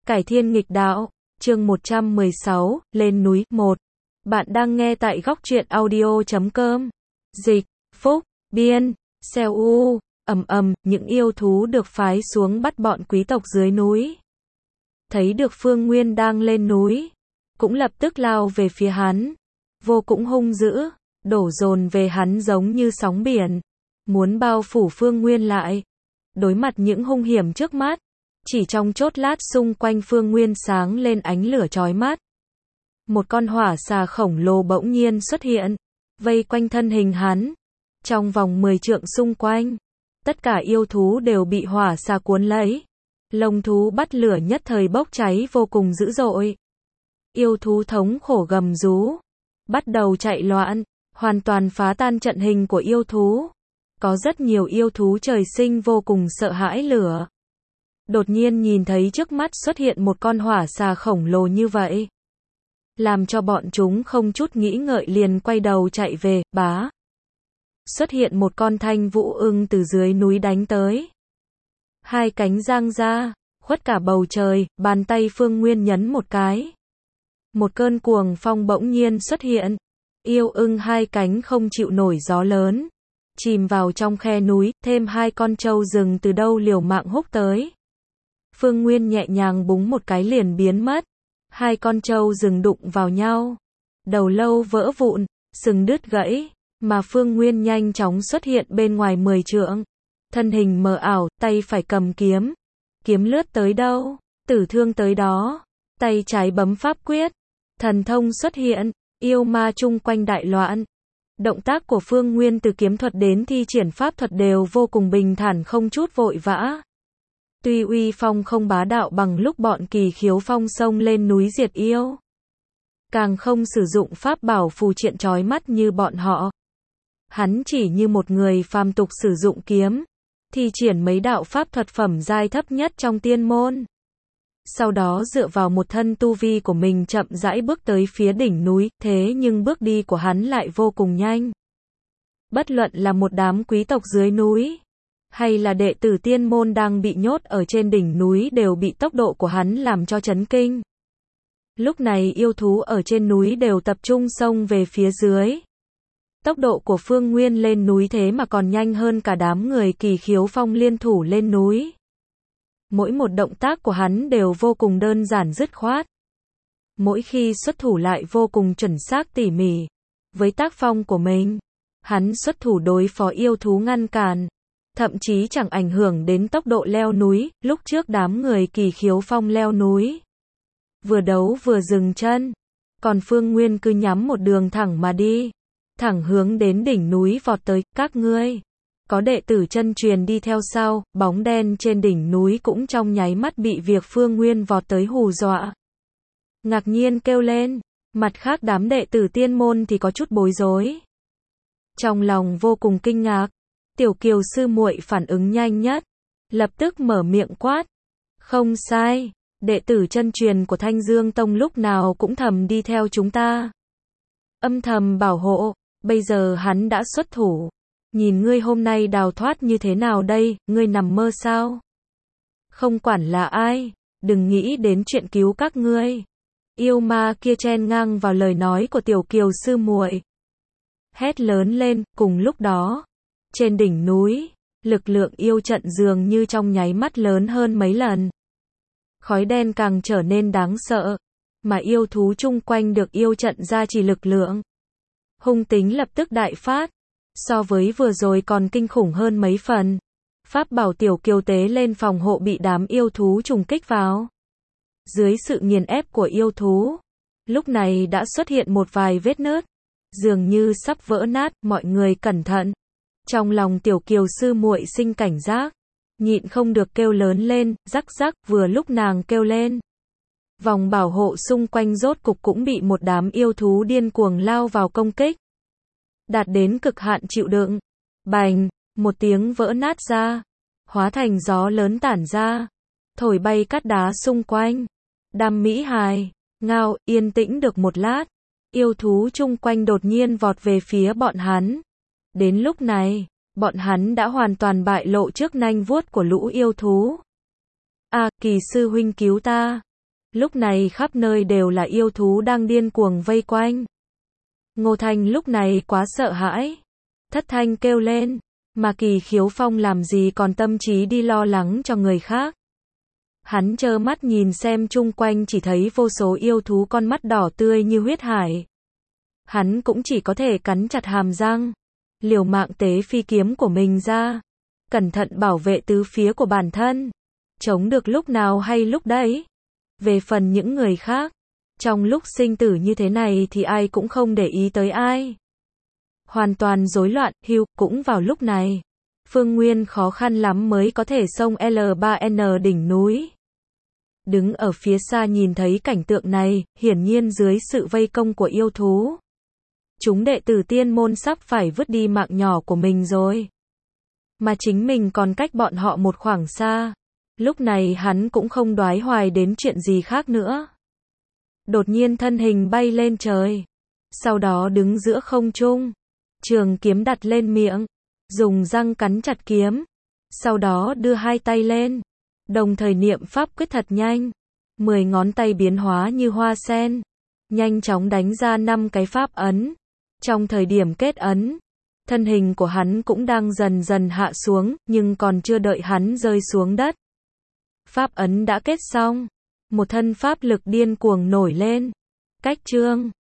Cải thiên nghịch đạo, chương 116, lên núi, 1. Bạn đang nghe tại góc truyện audio.com. Dịch, Phúc, Biên, Xeo U, những yêu thú được phái xuống bắt bọn quý tộc dưới núi. Thấy được Phương Nguyên đang lên núi, cũng lập tức lao về phía hắn. Vô cũng hung dữ, đổ dồn về hắn giống như sóng biển, muốn bao phủ Phương Nguyên lại. Đối mặt những hung hiểm trước mắt, chỉ trong chốc lát xung quanh Phương Nguyên sáng lên ánh lửa chói mắt. Một con hỏa xà khổng lồ bỗng nhiên xuất hiện, vây quanh thân hình hắn. Trong vòng 10 trượng xung quanh, tất cả yêu thú đều bị hỏa xà cuốn lấy. Lông thú bắt lửa nhất thời bốc cháy vô cùng dữ dội. Yêu thú thống khổ gầm rú, bắt đầu chạy loạn, hoàn toàn phá tan trận hình của yêu thú. Có rất nhiều yêu thú trời sinh vô cùng sợ hãi lửa. Đột nhiên nhìn thấy trước mắt xuất hiện một con hỏa xà khổng lồ như vậy, làm cho bọn chúng không chút nghĩ ngợi liền quay đầu chạy về. Bá, xuất hiện một con thanh vũ ưng từ dưới núi đánh tới. Hai cánh giang ra, khuất cả bầu trời, bàn tay Phương Nguyên nhấn một cái. Một cơn cuồng phong bỗng nhiên xuất hiện. Yêu ưng hai cánh không chịu nổi gió lớn, chìm vào trong khe núi, thêm hai con trâu rừng từ đâu liều mạng húc tới. Phương Nguyên nhẹ nhàng búng một cái liền biến mất. Hai con trâu rừng đụng vào nhau, đầu lâu vỡ vụn, sừng đứt gãy, mà Phương Nguyên nhanh chóng xuất hiện bên ngoài 10 trượng. Thân hình mờ ảo, tay phải cầm kiếm. Kiếm lướt tới đâu, tử thương tới đó. Tay trái bấm pháp quyết, thần thông xuất hiện, yêu ma chung quanh đại loạn. Động tác của Phương Nguyên từ kiếm thuật đến thi triển pháp thuật đều vô cùng bình thản không chút vội vã. Tuy uy phong không bá đạo bằng lúc bọn Kỳ Khiếu Phong xông lên núi diệt yêu, càng không sử dụng pháp bảo phù triện chói mắt như bọn họ. Hắn chỉ như một người phàm tục sử dụng kiếm, thi triển mấy đạo pháp thuật phẩm giai thấp nhất trong tiên môn. Sau đó dựa vào một thân tu vi của mình chậm rãi bước tới phía đỉnh núi, thế nhưng bước đi của hắn lại vô cùng nhanh. Bất luận là một đám quý tộc dưới núi, hay là đệ tử tiên môn đang bị nhốt ở trên đỉnh núi đều bị tốc độ của hắn làm cho chấn kinh. Lúc này yêu thú ở trên núi đều tập trung xông về phía dưới. Tốc độ của Phương Nguyên lên núi thế mà còn nhanh hơn cả đám người Kỳ Khiếu Phong liên thủ lên núi. Mỗi một động tác của hắn đều vô cùng đơn giản dứt khoát. Mỗi khi xuất thủ lại vô cùng chuẩn xác tỉ mỉ. Với tác phong của mình, hắn xuất thủ đối phó yêu thú ngăn cản, thậm chí chẳng ảnh hưởng đến tốc độ leo núi. Lúc trước đám người Kỳ Khiếu Phong leo núi, vừa đấu vừa dừng chân, còn Phương Nguyên cứ nhắm một đường thẳng mà đi, thẳng hướng đến đỉnh núi vọt tới. Các ngươi, có đệ tử chân truyền đi theo sau, bóng đen trên đỉnh núi cũng trong nháy mắt bị việc Phương Nguyên vọt tới hù dọa. Ngạc nhiên kêu lên, mặt khác đám đệ tử tiên môn thì có chút bối rối. Trong lòng vô cùng kinh ngạc, Tiểu Kiều sư muội phản ứng nhanh nhất, lập tức mở miệng quát. Không sai, đệ tử chân truyền của Thanh Dương Tông lúc nào cũng thầm đi theo chúng ta, âm thầm bảo hộ, bây giờ hắn đã xuất thủ. Nhìn ngươi hôm nay đào thoát như thế nào đây, ngươi nằm mơ sao? Không quản là ai, đừng nghĩ đến chuyện cứu các ngươi. Yêu ma kia chen ngang vào lời nói của Tiểu Kiều sư muội, hét lớn lên. Cùng lúc đó, trên đỉnh núi, lực lượng yêu trận dường như trong nháy mắt lớn hơn mấy lần. Khói đen càng trở nên đáng sợ, mà yêu thú chung quanh được yêu trận gia trì lực lượng, hung tính lập tức đại phát. So với vừa rồi còn kinh khủng hơn mấy phần. Pháp bảo Tiểu Kiều tế lên phòng hộ bị đám yêu thú trùng kích vào. Dưới sự nghiền ép của yêu thú, lúc này đã xuất hiện một vài vết nứt, dường như sắp vỡ nát. Mọi người cẩn thận. Trong lòng Tiểu Kiều sư muội sinh cảnh giác, nhịn không được kêu lớn lên. Rắc rắc. Vừa lúc nàng kêu lên, vòng bảo hộ xung quanh rốt cục cũng bị một đám yêu thú điên cuồng lao vào công kích. Đạt đến cực hạn chịu đựng, bành, một tiếng vỡ nát ra, hóa thành gió lớn tản ra, thổi bay cát đá xung quanh. Đam Mỹ Hài, Ngao, yên tĩnh được một lát, yêu thú chung quanh đột nhiên vọt về phía bọn hắn. Đến lúc này, bọn hắn đã hoàn toàn bại lộ trước nanh vuốt của lũ yêu thú. Kỳ sư huynh cứu ta. Lúc này khắp nơi đều là yêu thú đang điên cuồng vây quanh. Ngô Thanh lúc này quá sợ hãi. Thất thanh kêu lên. Mà Kỳ Khiếu Phong làm gì còn tâm trí đi lo lắng cho người khác. Hắn trơ mắt nhìn xem chung quanh chỉ thấy vô số yêu thú con mắt đỏ tươi như huyết hải. Hắn cũng chỉ có thể cắn chặt hàm răng, liều mạng tế phi kiếm của mình ra, cẩn thận bảo vệ tứ phía của bản thân, chống được lúc nào hay lúc đấy. Về phần những người khác, trong lúc sinh tử như thế này thì ai cũng không để ý tới ai. Hoàn toàn rối loạn, cũng vào lúc này. Phương Nguyên khó khăn lắm mới có thể xông L3N đỉnh núi. Đứng ở phía xa nhìn thấy cảnh tượng này, hiển nhiên dưới sự vây công của yêu thú. Chúng đệ tử tiên môn sắp phải vứt đi mạng nhỏ của mình rồi. Mà chính mình còn cách bọn họ một khoảng xa. Lúc này hắn cũng không đoái hoài đến chuyện gì khác nữa. Đột nhiên thân hình bay lên trời. Sau đó đứng giữa không trung. Trường kiếm đặt lên miệng. Dùng răng cắn chặt kiếm. Sau đó đưa hai tay lên. Đồng thời niệm pháp quyết thật nhanh. 10 ngón tay biến hóa như hoa sen. Nhanh chóng đánh ra 5 cái pháp ấn. Trong thời điểm kết ấn, thân hình của hắn cũng đang dần dần hạ xuống, nhưng còn chưa đợi hắn rơi xuống đất. Pháp ấn đã kết xong. Một thân pháp lực điên cuồng nổi lên. Cách chương